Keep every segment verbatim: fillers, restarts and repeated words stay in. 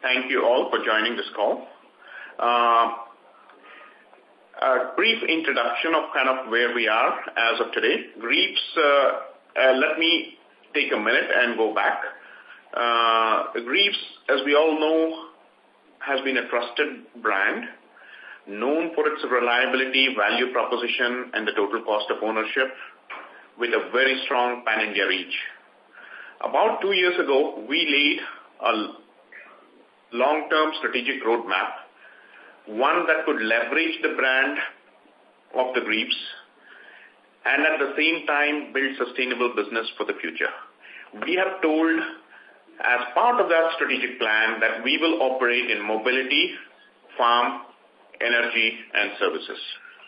thank you all for joining this call. Uh, a brief introduction of kind of where we are as of today. Greaves, uh, uh, let me take a minute and go back. Uh, Greaves, as we all know, has been a trusted brand, known for its reliability, value proposition, and the total cost of ownership, with a very strong pan-India reach. About two years ago, we laid a long-term strategic roadmap, one that could leverage the brand of the Greaves and at the same time build sustainable business for the future. We have told, as part of that strategic plan, that we will operate in mobility, farm, energy, and services.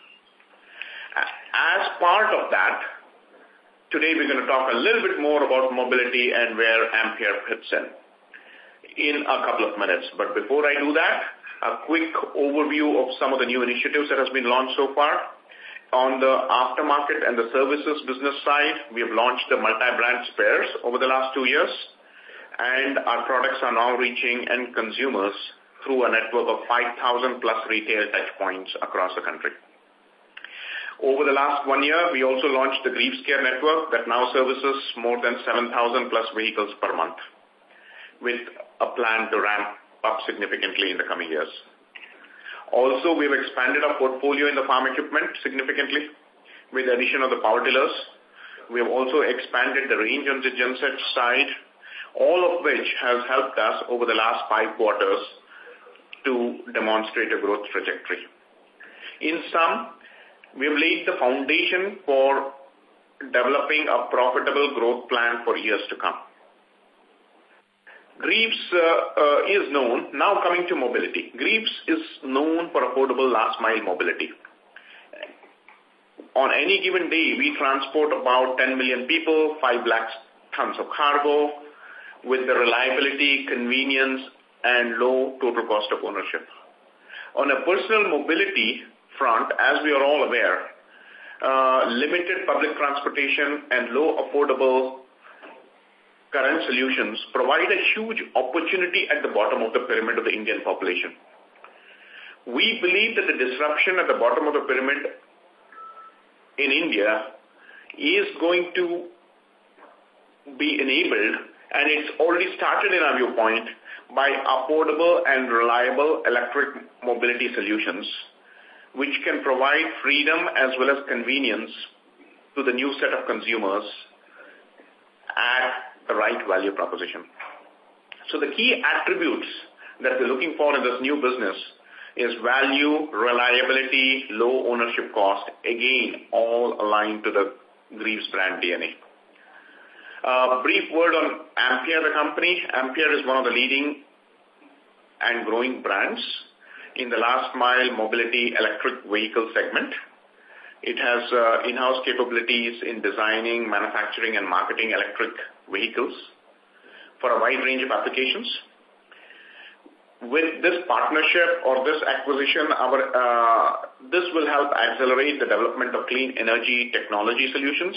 As part of that, today we're going to talk a little bit more about mobility and where Ampere fits in in a couple of minutes. But before I do that, a quick overview of some of the new initiatives that has been launched so far. On the aftermarket and the services business side, we have launched the multi-brand spares over the last two years, and our products are now reaching end consumers through a network of five thousand plus retail touchpoints across the country. Over the last one year, we also launched the Greaves Care network that now services more than seven thousand plus vehicles per month, with a plan to ramp up significantly in the coming years. Also, we've expanded our portfolio in the farm equipment significantly with the addition of the power tillers. We have also expanded the range on the genset side, all of which has helped us over the last five quarters to demonstrate a growth trajectory. In sum, we have laid the foundation for developing a profitable growth plan for years to come. Greaves uh, uh, is known, now coming to mobility. Greaves is known for affordable last mile mobility. On any given day, we transport about ten million people, five lakh tons of cargo, with the reliability, convenience, and low total cost of ownership. On a personal mobility front, as we are all aware, uh, limited public transportation and low affordable current solutions provide a huge opportunity at the bottom of the pyramid of the Indian population. We believe that the disruption at the bottom of the pyramid in India is going to be enabled, and it's already started in our viewpoint, by affordable and reliable electric mobility solutions, which can provide freedom as well as convenience to the new set of consumers at the right value proposition. So the key attributes that we're looking for in this new business is value, reliability, low ownership cost, again, all aligned to the Greaves brand D N A. A brief word on Ampere, the company. Ampere is one of the leading and growing brands in the last mile mobility electric vehicle segment. It has uh, in-house capabilities in designing, manufacturing, and marketing electric vehicles for a wide range of applications. With this partnership or this acquisition, our uh, this will help accelerate the development of clean energy technology solutions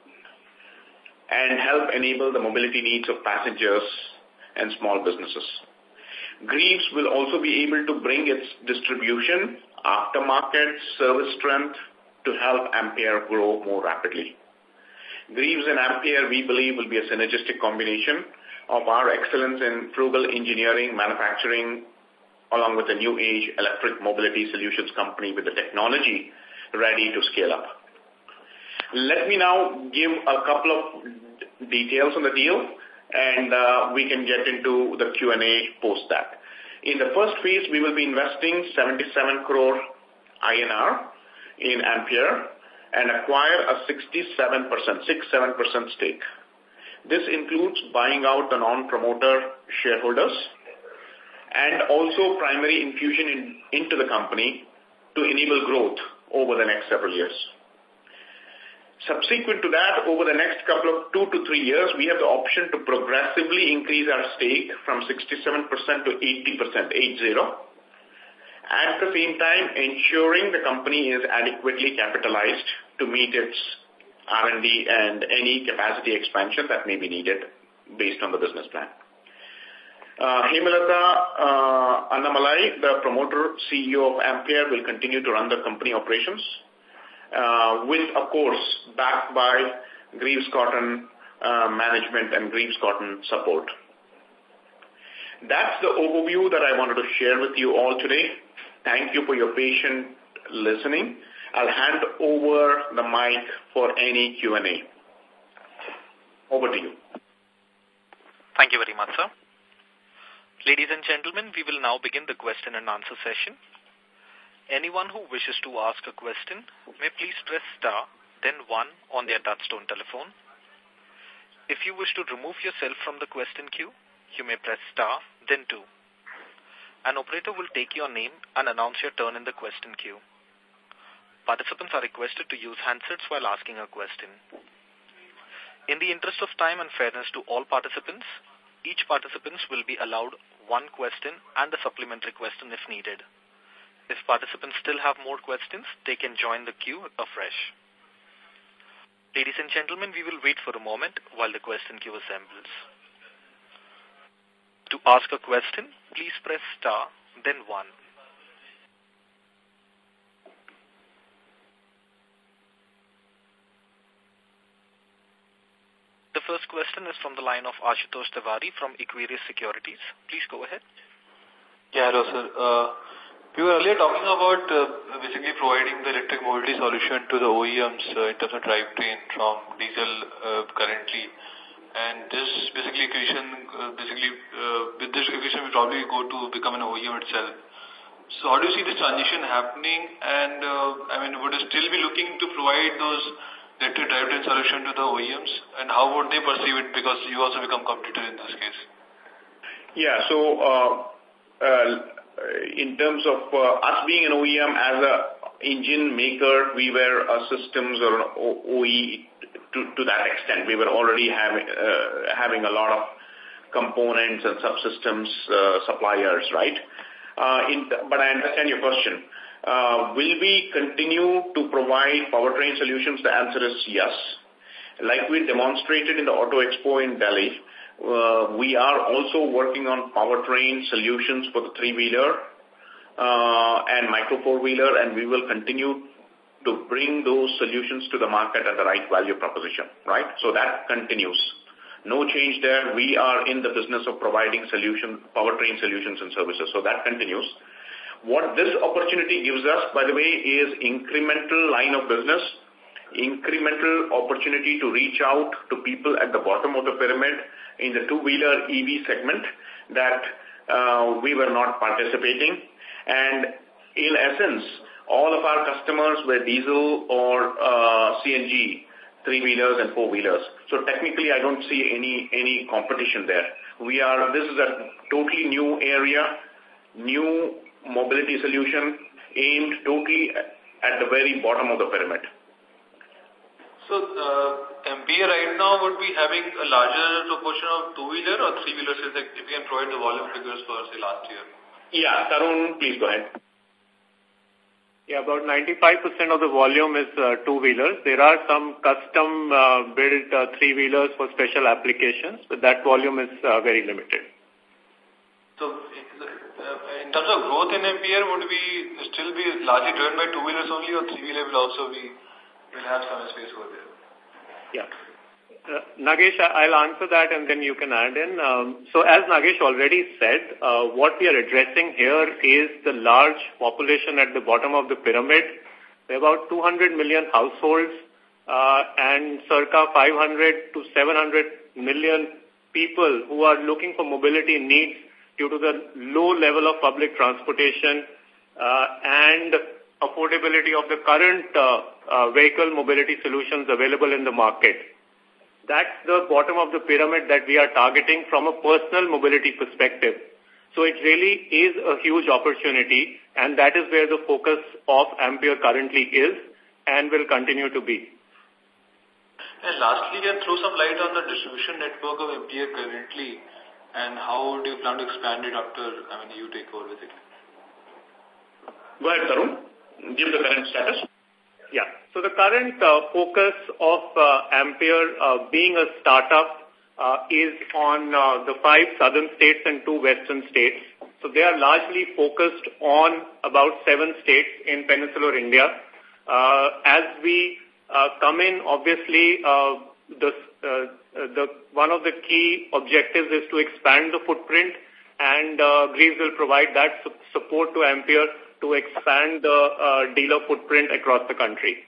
and help enable the mobility needs of passengers and small businesses. Greaves will also be able to bring its distribution, aftermarket, service strength to help Ampere grow more rapidly. Greaves and Ampere, we believe, will be a synergistic combination of our excellence in frugal engineering, manufacturing, along with a new age electric mobility solutions company with the technology ready to scale up. Let me now give a couple of details on the deal, and uh, we can get into the Q and A post that. In the first phase, we will be investing seventy-seven crore I N R in Ampere and acquire a sixty-seven percent, sixty-seven percent stake. This includes buying out the non-promoter shareholders and also primary infusion in, into the company to enable growth over the next several years. Subsequent to that, over the next couple of two to three years, we have the option to progressively increase our stake from sixty-seven percent to eighty percent, eight zero. At the same time, ensuring the company is adequately capitalized to meet its R and D and any capacity expansion that may be needed based on the business plan. Uh, Hemalata uh, Annamalai, the promoter C E O of Ampere, will continue to run the company operations, uh, with, of course, backed by Greaves Cotton uh, management and Greaves Cotton support. That's the overview that I wanted to share with you all today. Thank you for your patient listening. I'll hand over the mic for any Q and A. Over to you. Thank you very much, sir. Ladies and gentlemen, we will now begin the question and answer session. Anyone who wishes to ask a question may please press star, then one on their touchtone telephone. If you wish to remove yourself from the question queue, you may press star, then two. An operator will take your name and announce your turn in the question queue. Participants are requested to use handsets while asking a question. In the interest of time and fairness to all participants, each participant will be allowed one question and a supplementary question if needed. If participants still have more questions, they can join the queue afresh. Ladies and gentlemen, we will wait for a moment while the question queue assembles. To ask a question, please press star, then one. The first question is from the line of Ashutosh Tiwari from Equirus Securities. Please go ahead. Yeah, hello, sir. Uh, we were earlier talking about uh, basically providing the electric mobility solution to the O E Ms uh, in terms of drivetrain from diesel uh, currently. And this basically equation, uh, basically uh, with this equation we probably go to become an O E M itself. So how do you see this transition happening? And uh, I mean, would you still be looking to provide those electric drivetrain solution to the O E Ms, and how would they perceive it, because you also become competitor in this case? Yeah, so uh, uh, in terms of uh, us being an O E M as a engine maker, we were a systems or an O E to, to that extent. We were already having, uh, having a lot of components and subsystems uh, suppliers, right? Uh, in but I understand your question. Uh, will we continue to provide powertrain solutions? The answer is yes. Like we demonstrated in the Auto Expo in Delhi, uh, we are also working on powertrain solutions for the three-wheeler uh, and micro four-wheeler, and we will continue to bring those solutions to the market at the right value proposition, right? So that continues. No change there. We are in the business of providing solution, powertrain solutions and services, so that continues. What this opportunity gives us, by the way, is incremental line of business, incremental opportunity to reach out to people at the bottom of the pyramid in the two-wheeler E V segment that uh, we were not participating. And in essence, all of our customers were diesel or uh, C N G, three-wheelers and four-wheelers. So technically, I don't see any, any competition there. We are, this is a totally new area, new mobility solution aimed totally at the very bottom of the pyramid. So, uh, Ampere right now would be having a larger proportion of two-wheeler or three-wheelers, if you can provide the volume figures for, say, last year. Yeah, Tarun, please go ahead. Yeah, about ninety-five percent of the volume is uh, two-wheelers. There are some custom uh, built uh, three-wheelers for special applications, but that volume is uh, very limited. So, in terms of growth in Ampere, would we still be largely driven by two-wheelers only, or three-wheeler will also be, will have some space over there? Yeah. Uh, Nagesh, I'll answer that and then you can add in. Um, so as Nagesh already said, uh, what we are addressing here is the large population at the bottom of the pyramid. There are about two hundred million households uh, and circa five hundred to seven hundred million people who are looking for mobility needs due to the low level of public transportation uh, and affordability of the current uh, uh, vehicle mobility solutions available in the market. That's the bottom of the pyramid that we are targeting from a personal mobility perspective. So it really is a huge opportunity, and that is where the focus of Ampere currently is and will continue to be. And lastly, can throw some light on the distribution network of Ampere currently, and how do you plan to expand it after, I mean, you take over with it? Go ahead, Tarun. Give the current status. Yeah. So the current uh, focus of uh, Ampere uh, being a startup, uh, is on uh, the five southern states and two western states. So they are largely focused on about seven states in peninsular India. Uh, as we uh, come in, obviously, uh, the, uh, the one of the key objectives is to expand the footprint, and uh, Greaves will provide that su support to Ampere to expand the uh, dealer footprint across the country.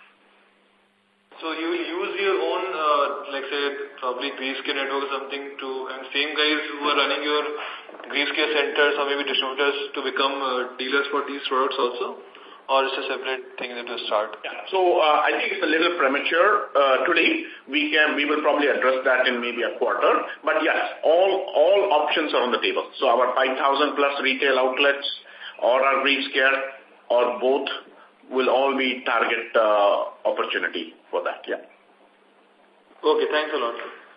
So you will use your own, uh, like say, probably Greaves Care network or something to, and same guys who are running your Greaves Care centers or maybe distributors to become uh, dealers for these products also? Or is it a separate thing that will start? Yeah. So uh, I think it's a little premature uh, today. We can, we will probably address that in maybe a quarter. But yes, all all options are on the table. So our five thousand plus retail outlets, or our Greaves Care, or both, will all be target uh, opportunity for that. Yeah. Okay. Thanks a lot.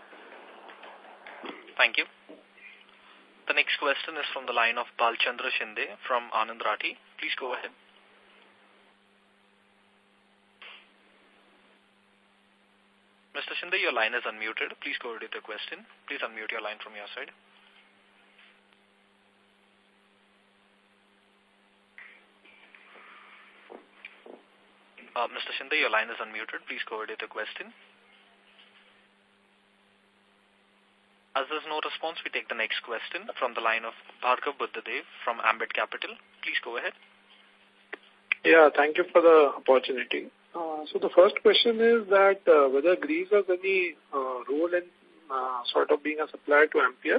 Thank you. The next question is from the line of Balchandra Shinde from Anand Rathi. Please go ahead. Mister Shinde, your line is unmuted. Please go ahead with your question. Please unmute your line from your side. Uh, Mister Shinde, your line is unmuted. Please go ahead with your question. As there's no response, we take the next question from the line of Bhargav Buddhadev from Ambit Capital. Please go ahead. Yeah, thank you for the opportunity. Uh, so the first question is that uh, whether Greaves has any uh, role in uh, sort of being a supplier to Ampere?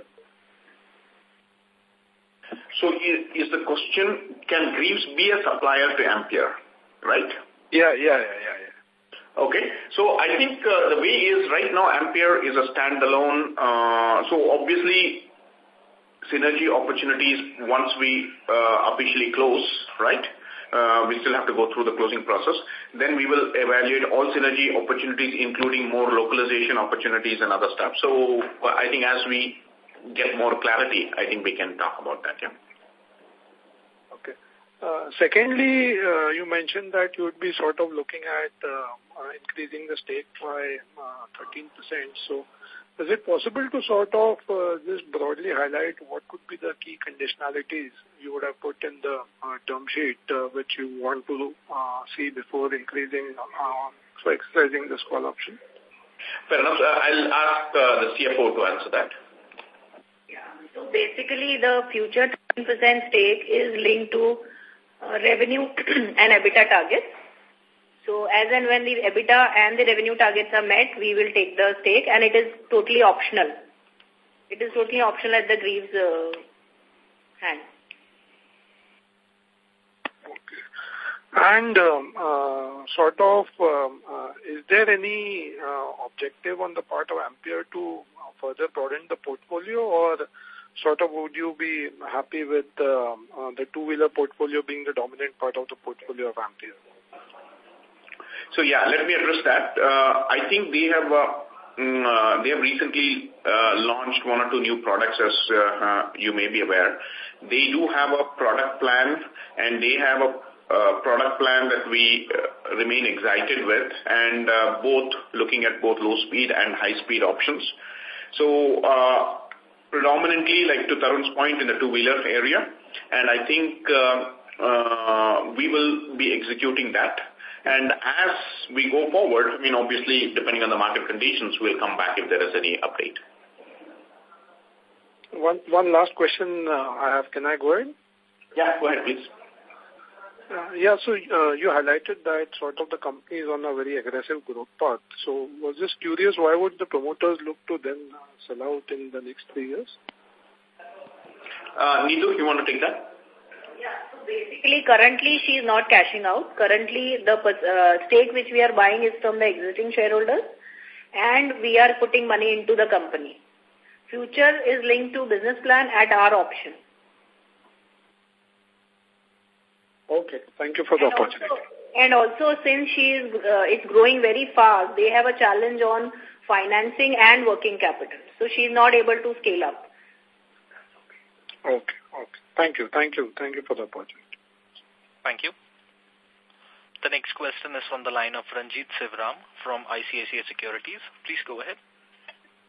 So is, is the question, can Greaves be a supplier to Ampere, right? Yeah, yeah, yeah, yeah. yeah. Okay. So I think uh, the way is right now Ampere is a standalone. Uh, so obviously synergy opportunities once we uh, officially close, right? Uh, we still have to go through the closing process. Then we will evaluate all synergy opportunities, including more localization opportunities and other stuff. So uh, I think as we get more clarity, I think we can talk about that, yeah. Okay. Uh, secondly, uh, you mentioned that you would be sort of looking at uh, uh, increasing the stake by uh, thirteen percent. So is it possible to sort of uh, just broadly highlight what could be the key conditionalities you would have put in the uh, term sheet uh, which you want to uh, see before increasing, uh, so exercising this call option? Fair enough. Uh, I'll ask uh, the C F O to answer that. Yeah. So basically the future ten percent stake is linked to uh, revenue and EBITDA targets. So as and when the EBITDA and the revenue targets are met, we will take the stake, and it is totally optional. It is totally optional at the Greaves uh, hand. Okay. And um, uh, sort of, um, uh, is there any uh, objective on the part of Ampere to further broaden the portfolio, or sort of would you be happy with uh, uh, the two-wheeler portfolio being the dominant part of the portfolio of Ampere? So yeah, let me address that. Uh, I think they have uh, mm, uh, they have recently uh, launched one or two new products, as uh, uh, you may be aware. They do have a product plan, and they have a uh, product plan that we uh, remain excited with, and uh, both looking at both low speed and high speed options. So uh, predominantly, like to Tarun's point, in the two wheeler area, and I think uh, uh, we will be executing that. And as we go forward, I mean, obviously, depending on the market conditions, we'll come back if there is any update. One one last question uh, I have. Can I go ahead? Yeah, go ahead, please. Uh, yeah, so uh, you highlighted that sort of the company is on a very aggressive growth path. So was just curious, why would the promoters look to then uh, sell out in the next three years? Uh, Neetu, you want to take that? Yeah, so basically currently she is not cashing out. Currently the uh, stake which we are buying is from the existing shareholders, and we are putting money into the company. Future is linked to business plan at our option. Okay, thank you for the and opportunity. Also, and also since she is uh, it's growing very fast, they have a challenge on financing and working capital. So she is not able to scale up. Okay, okay. Thank you, thank you, thank you for the opportunity. Thank you. The next question is from the line of Ranjit Sivram from I C I C I Securities. Please go ahead.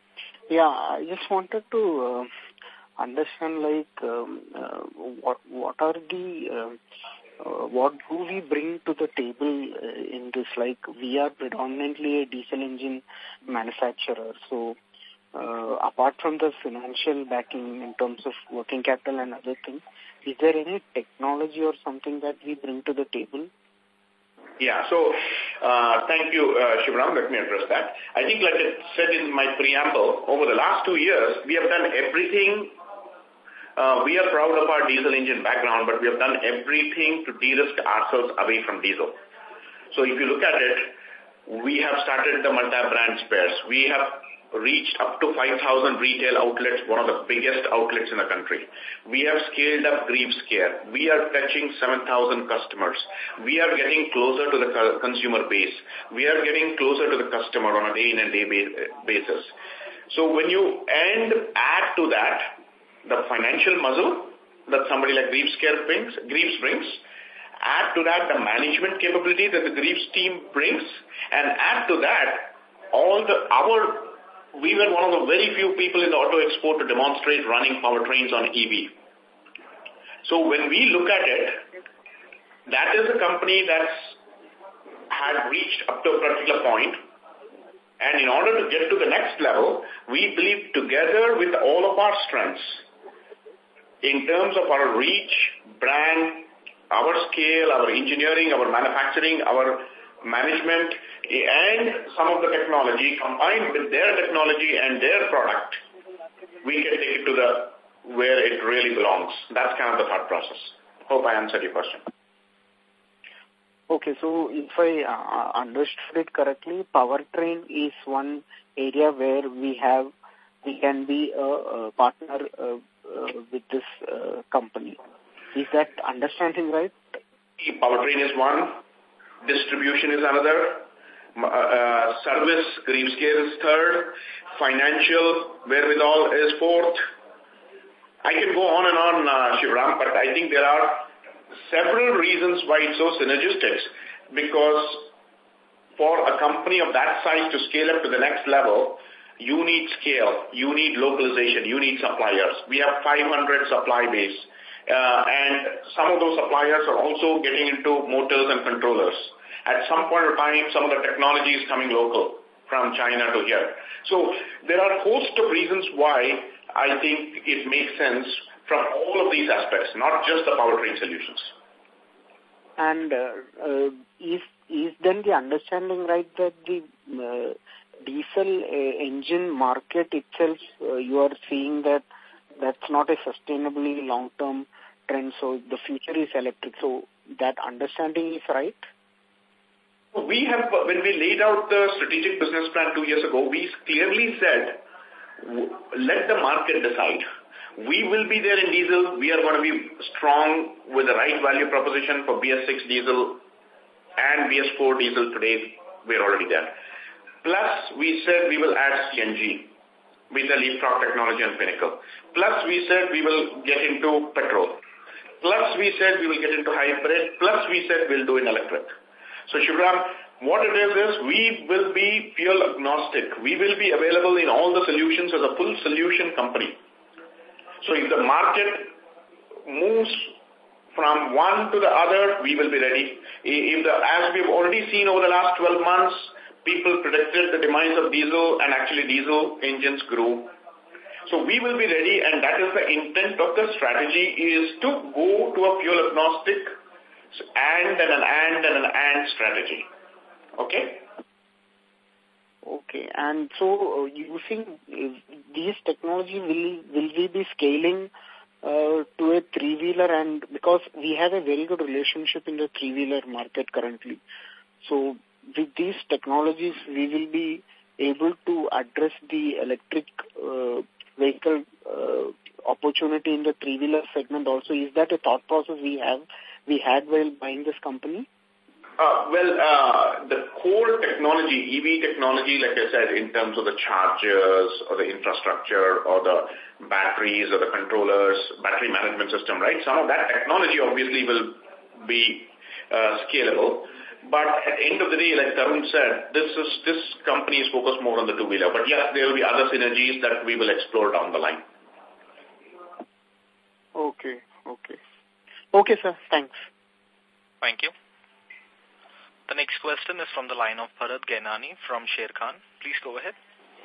Yeah, I just wanted to uh, understand, like, um, uh, what what are the, uh, uh, what do we bring to the table uh, in this? Like, we are predominantly a diesel engine manufacturer, so uh, apart from the financial backing in terms of working capital and other things, is there any technology or something that we bring to the table? Yeah, so uh, thank you, uh, Shivram. Let me address that. I think, like I said in my preamble, over the last two years, we have done everything. Uh, we are proud of our diesel engine background, but we have done everything to de-risk ourselves away from diesel. So if you look at it, we have started the multi-brand spares. We have reached up to five thousand retail outlets, one of the biggest outlets in the country. We have scaled up Greaves Care. We are touching seven thousand customers. We are getting closer to the consumer base. We are getting closer to the customer on a day-in and day basis. So when you and add to that the financial muscle that somebody like Greaves Care brings, Greaves brings, add to that the management capability that the Greaves team brings, and add to that all the our we were one of the very few people in the auto export to demonstrate running powertrains on E V. So when we look at it, that is a company that's had reached up to a particular point, and in order to get to the next level, we believe together with all of our strengths, in terms of our reach, brand, our scale, our engineering, our manufacturing, our management, and some of the technology combined with their technology and their product, we can take it to the where it really belongs. That's kind of the thought process. Hope I answered your question. Okay, so if I uh, understood it correctly, powertrain is one area where we have, we can be a, a partner uh, uh, with this uh, company. Is that understanding right? Powertrain is one. Distribution is another. Uh, service, Greaves Care is third. Financial wherewithal is fourth. I can go on and on, uh, Shivram, but I think there are several reasons why it's so synergistic, because for a company of that size to scale up to the next level, you need scale, you need localization, you need suppliers. We have five hundred supply base, uh, and some of those suppliers are also getting into motors and controllers. At some point of time, some of the technology is coming local from China to here. So there are a host of reasons why I think it makes sense from all of these aspects, not just the powertrain solutions. And uh, uh, is is then the understanding right that the uh, diesel uh, engine market itself, uh, you are seeing that that's not a sustainably long-term trend, so the future is electric. So that understanding is right? We have, when we laid out the strategic business plan two years ago, we clearly said, let the market decide. We will be there in diesel. We are going to be strong with the right value proposition for B S six diesel and B S four diesel today. We're already there. Plus, we said we will add C N G with the leapfrog technology and Pinnacle. Plus, we said we will get into petrol. Plus, we said we will get into hybrid. Plus, we said we'll do in electric. So, Shivram, what it is is we will be fuel agnostic. We will be available in all the solutions as a full solution company. So if the market moves from one to the other, we will be ready. If the, as we've already seen over the last twelve months, people predicted the demise of diesel, and actually diesel engines grew. So we will be ready, and that is the intent of the strategy, is to go to a fuel agnostic and and an and and an and strategy. Okay? Okay, and so uh, you think uh, these technology will will we be scaling uh, to a three-wheeler, and because we have a very good relationship in the three-wheeler market currently. So with these technologies, we will be able to address the electric uh, vehicle uh, opportunity in the three-wheeler segment also. Is that a thought process we have we had while buying this company? Uh, well, uh, the core technology, E V technology, like I said, in terms of the chargers or the infrastructure or the batteries or the controllers, battery management system, right? Some of that technology obviously will be uh, scalable. But at the end of the day, like Tarun said, this is this company is focused more on the two-wheeler. But yes, there will be other synergies that we will explore down the line. Okay, okay. Okay, sir. Thanks. Thank you. The next question is from the line of Bharat Gainani from Sharekhan. Please go ahead.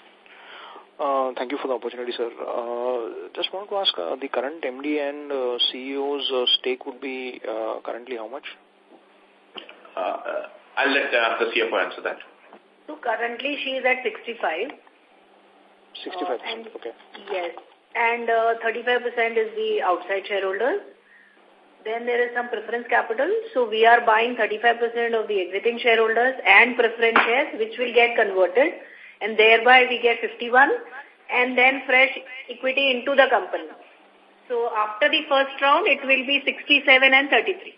Uh, thank you for the opportunity, sir. Uh, just want to ask, uh, the current M D and uh, C E O's uh, stake would be uh, currently how much? Uh, uh, I'll let uh, the C F O answer that. So currently she is at sixty-five. sixty-five percent, uh, okay. Yes. And uh, thirty-five percent is the outside shareholders. Then there is some preference capital. So we are buying thirty-five percent of the exiting shareholders and preference shares, which will get converted. And thereby we get fifty-one and then fresh equity into the company. So after the first round, it will be sixty-seven and thirty-three.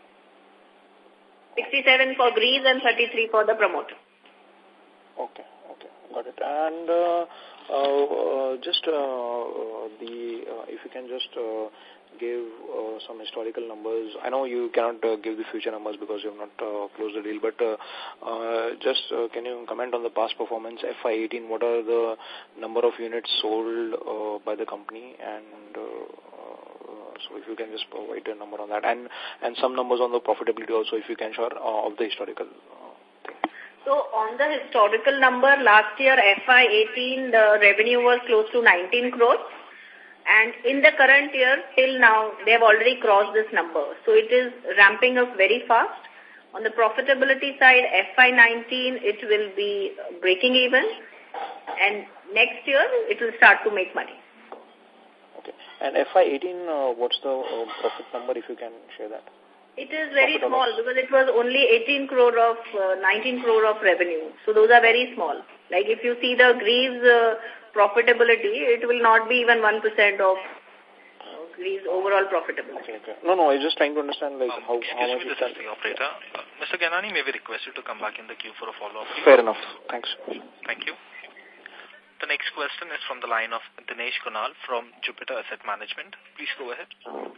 sixty-seven for Greece and thirty-three for the promoter. Okay, okay, got it. And uh, uh, uh, just uh, the, uh, if you can just uh, give uh, some historical numbers. I know you cannot uh, give the future numbers because you have not uh, closed the deal, but uh, uh, just uh, can you comment on the past performance, F Y eighteen, what are the number of units sold uh, by the company, and uh, so if you can just provide a number on that, and, and some numbers on the profitability also, if you can share uh, of the historical uh, thing. So on the historical number, last year F Y eighteen, the revenue was close to nineteen crores. And in the current year, till now, they have already crossed this number. So it is ramping up very fast. On the profitability side, F Y nineteen, it will be breaking even. And next year, it will start to make money. Okay. And F Y eighteen, uh, what's the uh, profit number, if you can share that? It is very small because it was only eighteen crore of, uh, nineteen crore of revenue. So those are very small. Like if you see the Greece uh, profitability, it will not be even one percent of uh, Greece overall profitability. Okay, okay. No, no, I was just trying to understand like um, how, excuse how much me, this is the operator. Uh, Mister Gainani, may we request you to come back in the queue for a follow-up? Fair enough. Thanks. Thank you. The next question is from the line of Dinesh Kunal from Jupiter Asset Management. Please go ahead.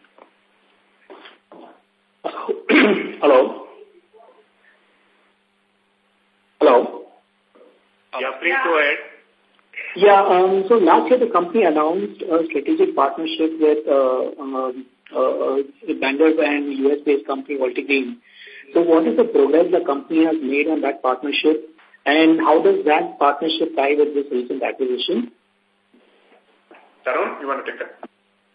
Hello. Hello. Yeah, please go ahead. Yeah, um, so last year the company announced a strategic partnership with uh, um, uh, Bangalore and U S-based company Altigreen. So what is the progress the company has made on that partnership, and how does that partnership tie with this recent acquisition? Tarun, you want to take that?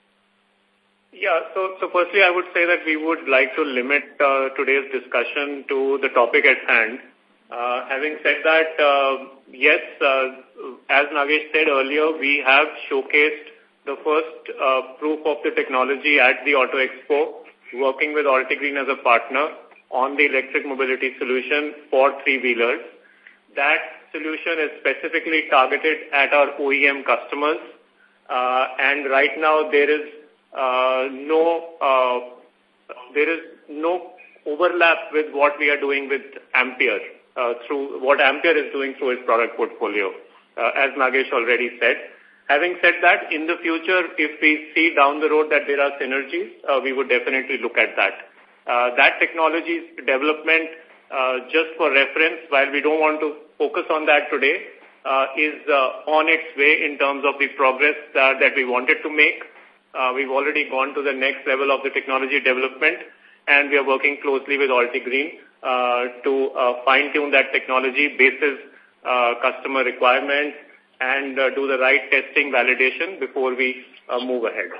Yeah, so, so firstly I would say that we would like to limit uh, today's discussion to the topic at hand. Uh, having said that, uh, yes, uh, as Nagesh said earlier, we have showcased the first uh, proof of the technology at the Auto Expo, working with Altigreen as a partner on the electric mobility solution for three-wheelers. That solution is specifically targeted at our O E M customers, uh, and right now there is uh, no uh, there is no overlap with what we are doing with Ampere. Uh, through what Ampere is doing through its product portfolio, uh, as Nagesh already said. Having said that, in the future, if we see down the road that there are synergies, uh, we would definitely look at that. Uh, that technology's development, uh, just for reference, while we don't want to focus on that today, uh, is uh, on its way in terms of the progress uh, that we wanted to make. Uh, we've already gone to the next level of the technology development, and we are working closely with Altigreen Uh, to uh, fine-tune that technology basis uh, customer requirements and uh, do the right testing validation before we uh, move ahead.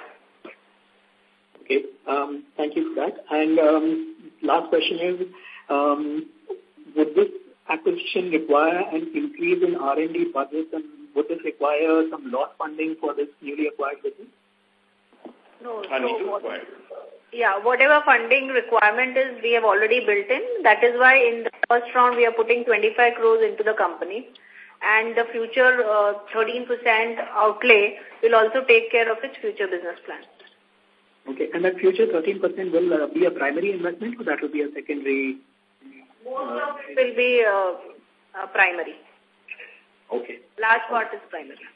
Okay, um, thank you for that. And um, last question is, um, would this acquisition require an increase in R and D budget, and would this require some lot funding for this newly acquired business? No, I need so to what, acquire. Yeah, whatever funding requirement is, we have already built in. That is why in the first round, we are putting twenty-five crores into the company. And the future uh, thirteen percent outlay will also take care of its future business plan. Okay, and that future thirteen percent will uh, be a primary investment, or that will be a secondary? Most uh, of it will be uh, uh, primary. Okay. Large part is primary.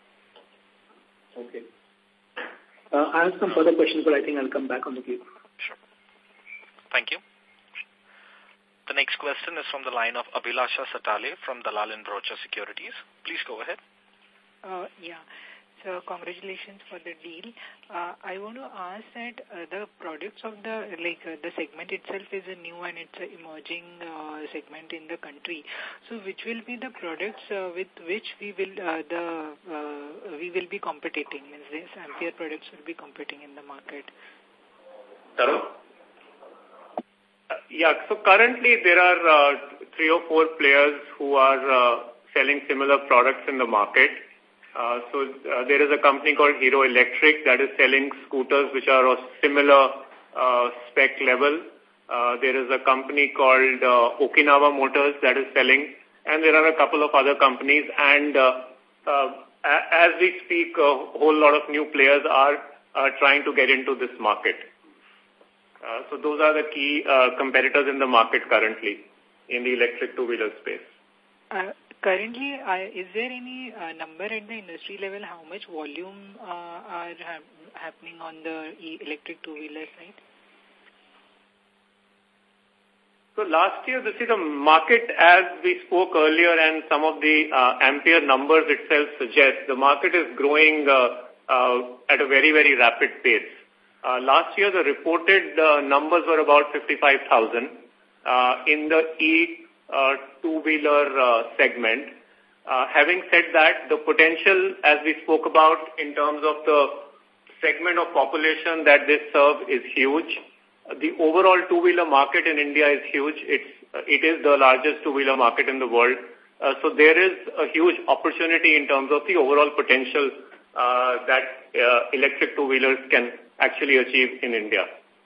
Okay. Uh, I have some further questions, but I think I'll come back on the queue. Sure. Thank you. The next question is from the line of Abhilasha Satale from Dalal and Broacha Securities. Please go ahead. Uh, yeah. So congratulations for the deal. Uh, I want to ask that uh, the products of the, like uh, the segment itself is a new and it's an emerging uh, segment in the country. So which will be the products uh, with which we will, uh, the uh, we will be competing? Means this Ampere products will be competing in the market. Tarun? Uh, yeah, so currently there are uh, three or four players who are uh, selling similar products in the market. Uh, so uh, there is a company called Hero Electric that is selling scooters which are of similar uh, spec level. Uh, there is a company called uh, Okinawa Motors that is selling, and there are a couple of other companies. And uh, uh, as we speak, a whole lot of new players are uh, trying to get into this market. Uh, so those are the key uh, competitors in the market currently in the electric two-wheeler space. Uh, Currently, uh, is there any uh, number at the industry level how much volume uh, are ha happening on the e electric two-wheeler side? So last year, this is a market, as we spoke earlier, and some of the uh, Ampere numbers itself suggest, the market is growing uh, uh, at a very, very rapid pace. Uh, last year, the reported uh, numbers were about fifty-five thousand uh, in the e Uh, two-wheeler uh, segment. Uh, having said that, the potential, as we spoke about in terms of the segment of population that they serve, is huge. Uh, the overall two-wheeler market in India is huge. It's, uh, it is the largest two-wheeler market in the world. Uh, so there is a huge opportunity in terms of the overall potential uh, that uh, electric two-wheelers can actually achieve in India.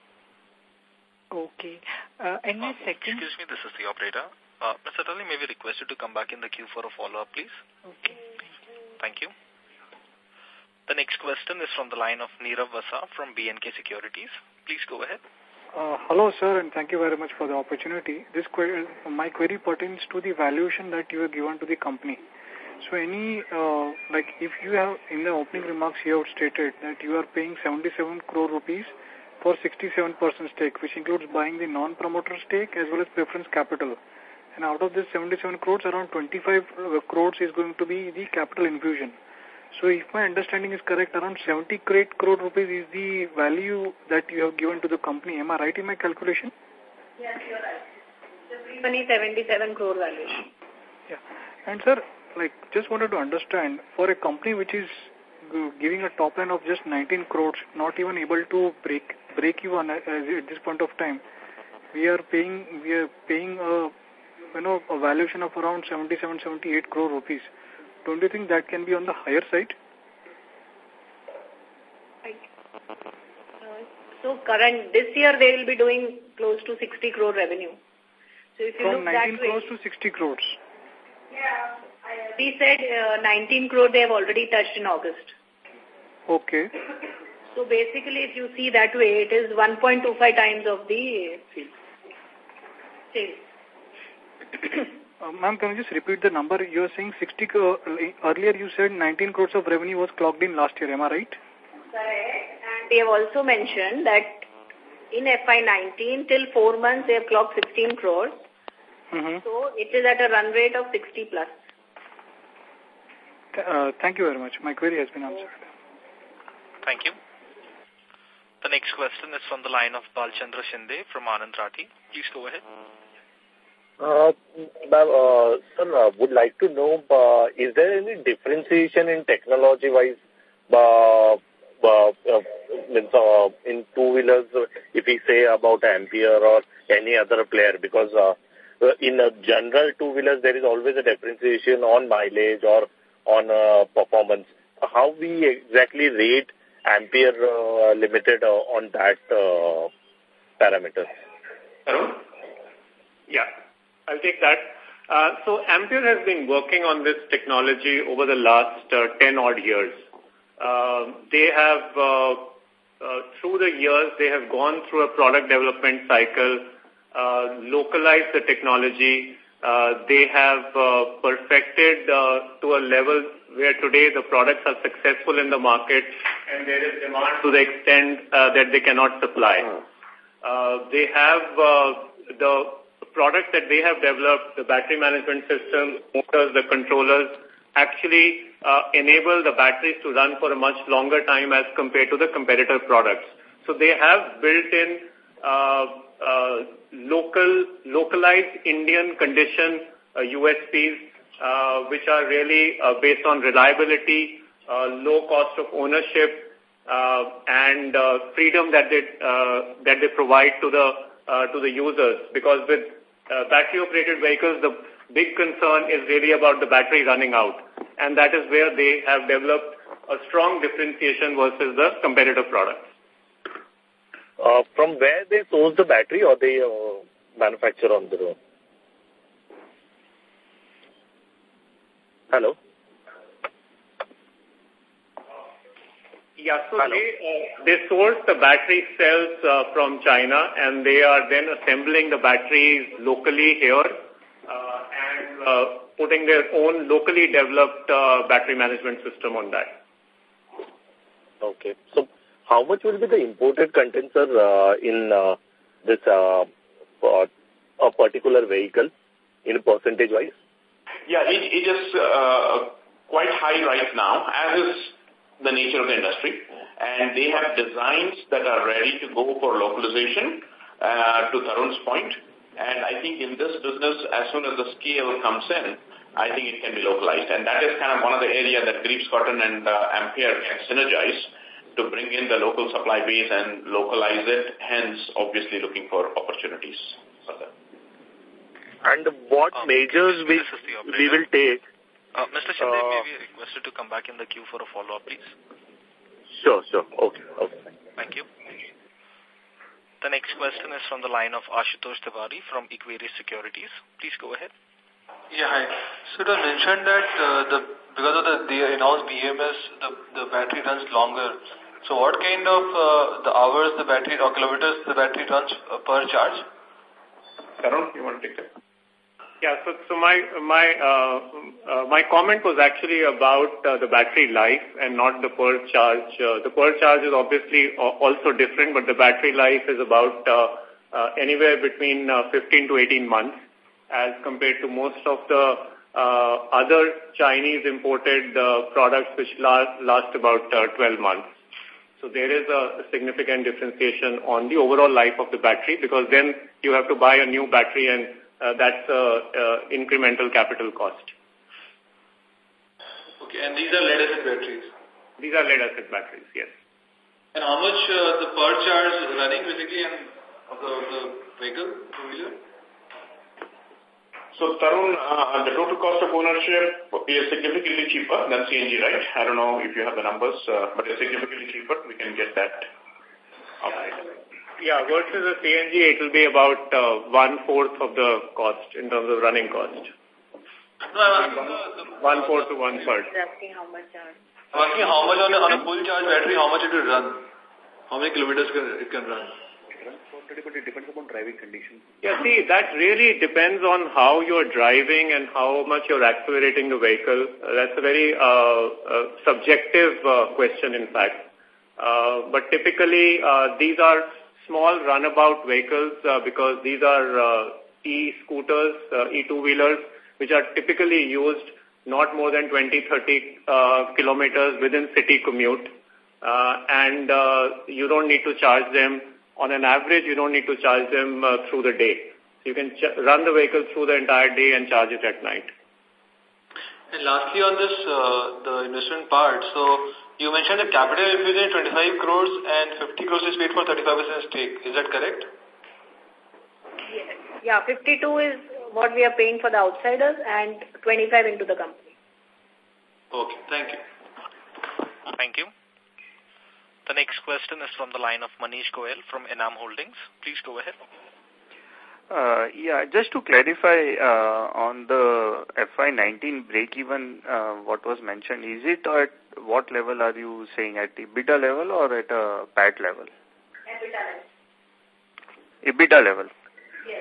Okay. Uh, and my uh, second... Excuse me, this is the operator. Uh, Mister Tully, may we request you to come back in the queue for a follow-up, please? Okay. Thank you. The next question is from the line of Nirav Vasa from B N K Securities. Please go ahead. Uh, hello, sir, and thank you very much for the opportunity. This que my query pertains to the valuation that you have given to the company. So any, uh, like if you have, in the opening remarks you have stated that you are paying seventy-seven crore rupees for sixty-seven percent stake, which includes buying the non-promoter stake as well as preference capital. And out of this seventy-seven crores, around twenty-five crores is going to be the capital infusion. So if my understanding is correct, around seventy crore rupees is the value that you have given to the company. Am I right in my calculation? Yes, you're right. The pre-money seventy-seven crore valuation. Yeah. And sir, like, just wanted to understand, for a company which is giving a top line of just nineteen crores, not even able to break break even at this point of time, we are paying we are paying a you know a valuation of around seventy-seven, seventy-eight crore rupees. Don't you think that can be on the higher side? Right. Uh, so current this year they will be doing close to sixty crore revenue. So if you From look nineteen that way, crores to sixty crores. Yeah, I, we said uh, nineteen crore they have already touched in August. Okay. So basically, if you see that way, it is one point two five times of the sales. uh, Ma'am, can you just repeat the number? You are saying sixty crore. Earlier you said nineteen crores of revenue was clocked in last year. Am I right? Correct. And they have also mentioned that in F Y nineteen, till four months, they have clocked sixteen crores. Mm-hmm. So it is at a run rate of sixty plus. Uh, thank you very much. My query has been answered. Thank you. The next question is from the line of Balchandra Shinde from Anand Rathi. Please go ahead. Uh, uh, sir, uh, would like to know, uh, is there any differentiation in technology-wise uh, uh, uh, uh, in two-wheelers, if we say about Ampere or any other player? Because uh, in a general two-wheelers, there is always a differentiation on mileage or on uh, performance. How we exactly rate Ampere uh, Limited uh, on that uh, parameter? Hello? Yeah. I'll take that. Uh, so Ampere has been working on this technology over the last uh, ten odd years. Uh, they have, uh, uh, through the years, they have gone through a product development cycle, uh, localized the technology. Uh, they have uh, perfected uh, to a level where today the products are successful in the market and there is demand to the extent uh, that they cannot supply. Uh, they have uh, the products that they have developed, the battery management systems, motors, the controllers, actually uh, enable the batteries to run for a much longer time as compared to the competitor products. So they have built in uh, uh, local, localized Indian condition uh, U S Ps, uh, which are really uh, based on reliability, uh, low cost of ownership, uh, and uh, freedom that they uh, that they provide to the uh, to the users. Because with uh, battery operated vehicles, the big concern is really about the battery running out, and that is where they have developed a strong differentiation versus the competitor products. Uh, from where they source the battery, or they uh, manufacture on their own? Hello? Yeah, so Hello? they, uh, they source the battery cells uh, from China, and they are then assembling the batteries locally here uh, and uh, putting their own locally developed uh, battery management system on that. Okay. So how much will be the imported content, sir, uh, in uh, this uh, uh, a particular vehicle in percentage-wise? Yeah, it, it is uh, quite high right now, as is the nature of the industry. And they have designs that are ready to go for localization, uh, to Tarun's point. And I think in this business, as soon as the scale comes in, I think it can be localized. And that is kind of one of the areas that Greaves Cotton and uh, Ampere can synergize to bring in the local supply base and localize it, hence obviously looking for opportunities for that. And what um, measures we, we will take? Uh, Mister Shinde, uh, may we requested to come back in the queue for a follow-up, please? Sure, sure. Okay, okay. Thank you. The next question is from the line of Ashutosh Tiwari from Equirus Securities. Please go ahead. Yeah, hi. So it was mentioned that uh, the because of the, the announced B M S, the, the battery runs longer. So what kind of uh, the hours the battery or kilometers the battery runs uh, per charge? Tarun, you want to take that? Yeah, so, so my my uh, uh, my comment was actually about uh, the battery life and not the per charge. Uh, the per charge is obviously also different, but the battery life is about uh, uh, anywhere between uh, fifteen to eighteen months, as compared to most of the uh, other Chinese imported uh, products which last, last about uh, twelve months. So there is a significant differentiation on the overall life of the battery, because then you have to buy a new battery, and uh, that's uh, uh, incremental capital cost. Okay, and these are lead acid batteries? These are lead acid batteries, yes. And how much uh, the per charge running basically in, of the, of the vehicle, two-wheeler? So, Tarun, uh, the total cost of ownership is significantly cheaper than C N G, right? I don't know if you have the numbers, uh, but it's significantly cheaper. We can get that up. Yeah, versus a C N G, it will be about uh, one-fourth of the cost in terms of running cost. No, I'm asking the, the, one-fourth to one-third. He's asking how much charge. I'm asking how much on a, on a full charge battery, how much it will run? How many kilometers can, it can run? But it depends upon driving conditions. Yeah, see, that really depends on how you're driving and how much you're accelerating the vehicle. Uh, that's a very uh, uh, subjective uh, question, in fact. Uh, but typically, uh, these are small runabout vehicles uh, because these are uh, e-scooters, uh, e-two-wheelers, which are typically used not more than twenty, thirty uh, kilometers within city commute. Uh, and uh, you don't need to charge them. On an average, you don't need to charge them uh, through the day. You can ch run the vehicle through the entire day and charge it at night. And lastly on this, uh, the investment part, so you mentioned the capital infusion twenty-five crores and fifty crores is paid for thirty-five percent stake. Is that correct? Yeah, fifty-two is what we are paying for the outsiders and twenty-five into the company. Okay, thank you. Thank you. The next question is from the line of Manish Goyal from Enam Holdings. Please go ahead. Uh, yeah, just to clarify uh, on the F Y nineteen break-even, uh, what was mentioned, is it at what level are you saying, at EBITDA level or at a P A T level? EBITDA level. EBITDA level? Yes.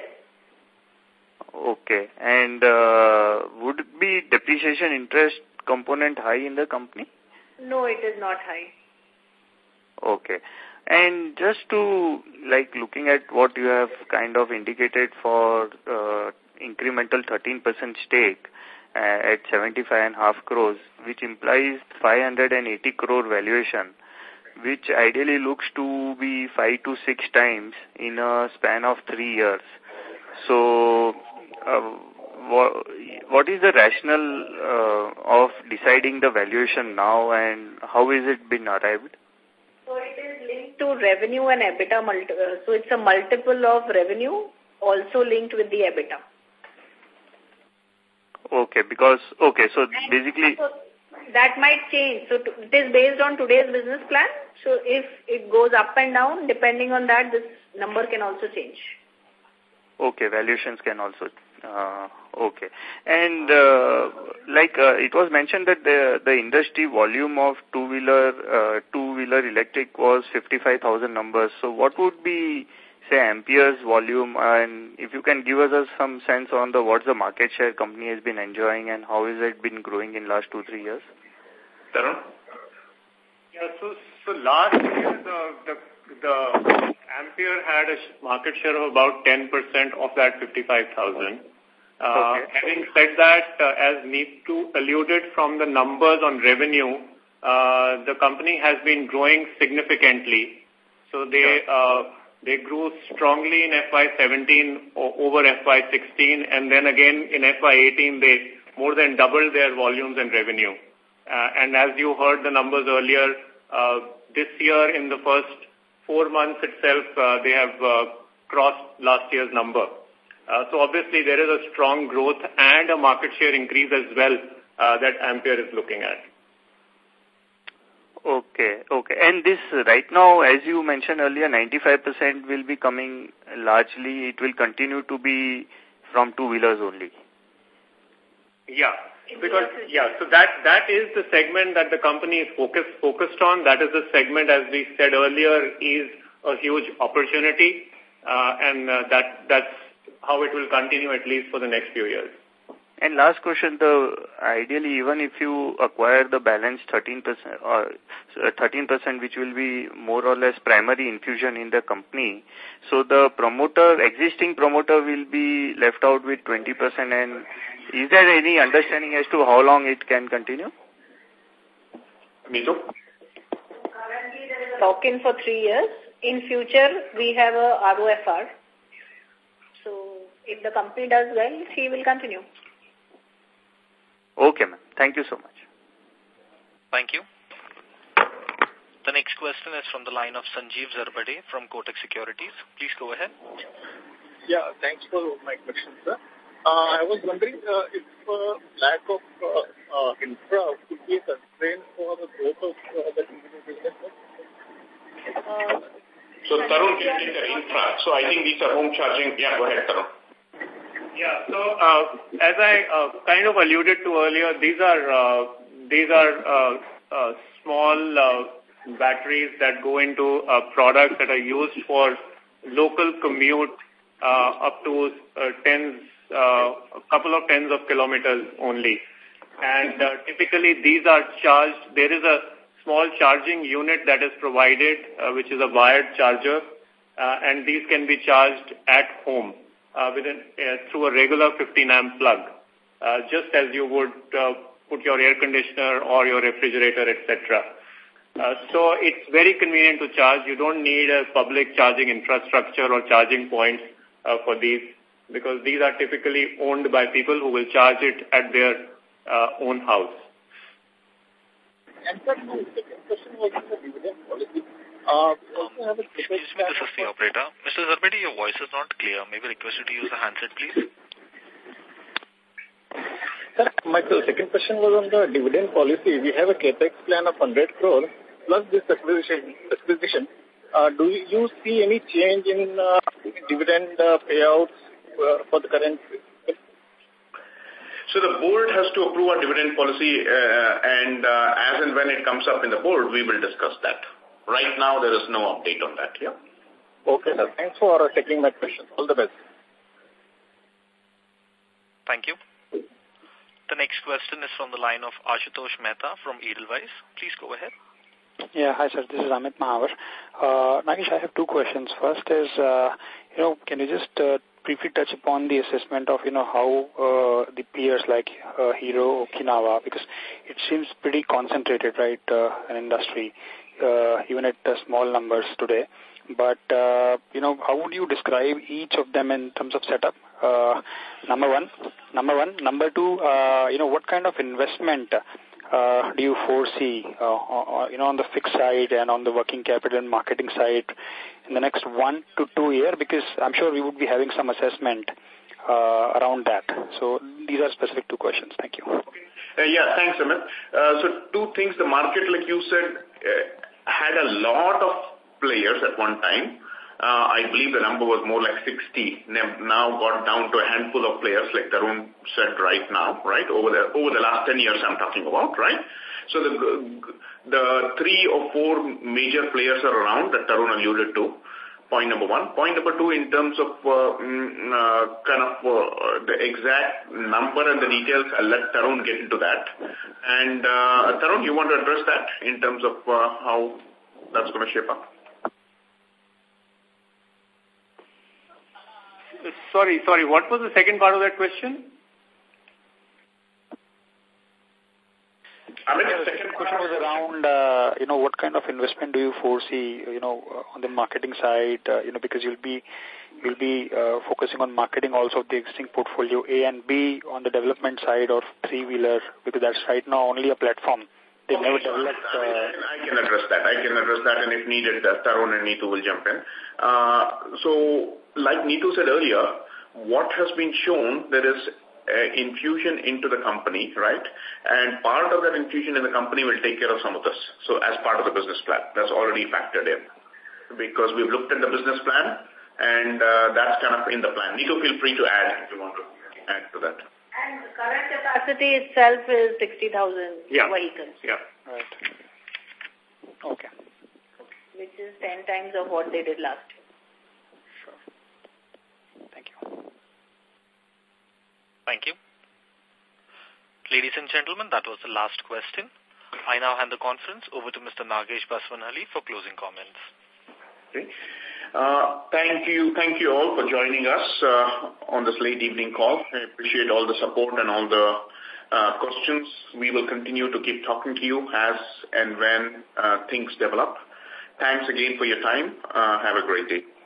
Okay. And uh, would it be depreciation interest component high in the company? No, it is not high. Okay. And just to, like, looking at what you have kind of indicated for uh, incremental thirteen percent stake uh, at seventy-five and a half crores, which implies five hundred eighty crore valuation, which ideally looks to be five to six times in a span of three years. So, uh, what, what is the rationale uh, of deciding the valuation now, and how is it been arrived? So it is linked to revenue and EBITDA. Multi uh, so it's a multiple of revenue also linked with the EBITDA. Okay, because, okay, so and basically... So that might change. So to, it is based on today's business plan. So if it goes up and down, depending on that, this number can also change. Okay, valuations can also... Uh, okay. And uh, like uh, it was mentioned that the the industry volume of two-wheeler uh, two-wheeler electric was fifty-five thousand numbers. So what would be, say, Ampere's volume? And if you can give us uh, some sense on the what's the market share company has been enjoying and how has it been growing in last two, three years? Tarun? Yeah, so, so last year the, the, the Ampere had a market share of about ten percent of that fifty-five thousand. Uh, okay. Having said that, uh, as Neetu alluded from the numbers on revenue, uh, the company has been growing significantly. So they uh, they grew strongly in F Y seventeen over F Y sixteen, and then again in F Y eighteen they more than doubled their volumes and revenue. Uh, and as you heard the numbers earlier, uh, this year in the first four months itself, uh, they have uh, crossed last year's number. Uh, so obviously there is a strong growth and a market share increase as well uh, that Ampere is looking at. Okay, okay. And this right now, as you mentioned earlier, ninety-five percent will be coming largely, it will continue to be from two-wheelers only. Yeah, because, yeah, so that, that is the segment that the company is focus, focused on. That is the segment, as we said earlier, is a huge opportunity, uh, and uh, that that's how it will continue at least for the next few years. And last question, the ideally even if you acquire the balance thirteen percent or thirteen percent which will be more or less primary infusion in the company, so the promoter, existing promoter will be left out with twenty percent, and is there any understanding as to how long it can continue? Neetu? Currently there is a lock-in for three years. In future we have a R O F R. So if the company does well, he will continue. Okay, ma'am. Thank you so much. Thank you. The next question is from the line of Sanjeev Zarbade from Kotak Securities. Please go ahead. Yeah, thanks for my question, sir. Uh, I was wondering uh, if uh, lack of uh, uh, infra could be a constraint for the growth of uh, the business. Uh, so Tarun can take the infra. So I think these are home charging. Yeah, go ahead, Tarun. Yeah, so uh, as I uh, kind of alluded to earlier, these are uh, these are uh, uh, small uh, batteries that go into uh, products that are used for local commute uh, up to uh, tens, uh, a couple of tens of kilometers only. And uh, typically these are charged. There is a small charging unit that is provided, uh, which is a wired charger, uh, and these can be charged at home. Uh, within, uh, through a regular fifteen amp plug, uh, just as you would uh, put your air conditioner or your refrigerator, et cetera. Uh, so it's very convenient to charge. You don't need a public charging infrastructure or charging points uh, for these, because these are typically owned by people who will charge it at their uh, own house. And sir, my second question was on the dividend policy. Uh, um, excuse me, this is the operator. Mister Zarbade, your voice is not clear. Maybe request you to use the handset, please. Sir, my second question was on the dividend policy. We have a capex plan of one hundred crore plus this acquisition. acquisition. Uh, do you see any change in uh, dividend uh, payouts uh, for the current? So the board has to approve our dividend policy, uh, and uh, as and when it comes up in the board, we will discuss that. Right now, there is no update on that, yeah? Okay, sir. Thanks for uh, taking my question. All the best. Thank you. The next question is from the line of Ashutosh Mehta from Edelweiss. Please go ahead. Yeah, hi sir, this is Amit Mahavar. Uh, Nagesh, I have two questions. First is, uh, you know, can you just uh, briefly touch upon the assessment of, you know, how uh, the players like uh, Hero, Okinawa, because it seems pretty concentrated, right, uh, an industry, uh, even at uh, small numbers today. But, uh, you know, how would you describe each of them in terms of setup? Uh, number one. Number one. Number two, uh, you know, what kind of investment uh, do you foresee, uh, uh, you know, on the fixed side and on the working capital and marketing side in the next one to two years? Because I'm sure we would be having some assessment uh, around that. So these are specific two questions. Thank you. Okay. Uh, yeah, thanks, Amit. Uh, so two things. The market, like you said, uh, had a lot of players at one time. Uh, I believe the number was more like sixty. Now got down to a handful of players, like Tarun said right now, right? Over the over the last ten years, I'm talking about, right? So the the three or four major players are around that Tarun alluded to. Point number one. Point number two, in terms of uh, uh, kind of uh, the exact number and the details, I'll let Tarun get into that. And uh, Tarun, you want to address that in terms of uh, how that's going to shape up? Sorry, sorry. What was the second part of that question? I mean, the second question was around, uh, you know, what kind of investment do you foresee, you know, on the marketing side, uh, you know, because you'll be, you'll be uh, focusing on marketing also of the existing portfolio, A, and B on the development side or three-wheeler, because that's right now only a platform. They've okay, never developed... Uh, I can address that. I can address that, and if needed, uh, Tarun and Neetu will jump in. Uh, so, like Neetu said earlier, what has been shown, there is uh, infusion into the company, right? And part of that infusion in the company will take care of some of this. So, as part of the business plan, that's already factored in. Because we've looked at the business plan, and uh, that's kind of in the plan. Neetu, feel free to add if you want to add to that. And the current capacity itself is sixty thousand yeah. vehicles. Yeah. Right. Okay. Which is ten times of what they did last year. Sure. Thank you. Thank you. Ladies and gentlemen, that was the last question. I now hand the conference over to Mister Nagesh Baswanali for closing comments. Okay. Uh, thank you, thank you all for joining us uh, on this late evening call. I appreciate all the support and all the uh, questions. We will continue to keep talking to you as and when uh, things develop. Thanks again for your time. Uh, have a great day.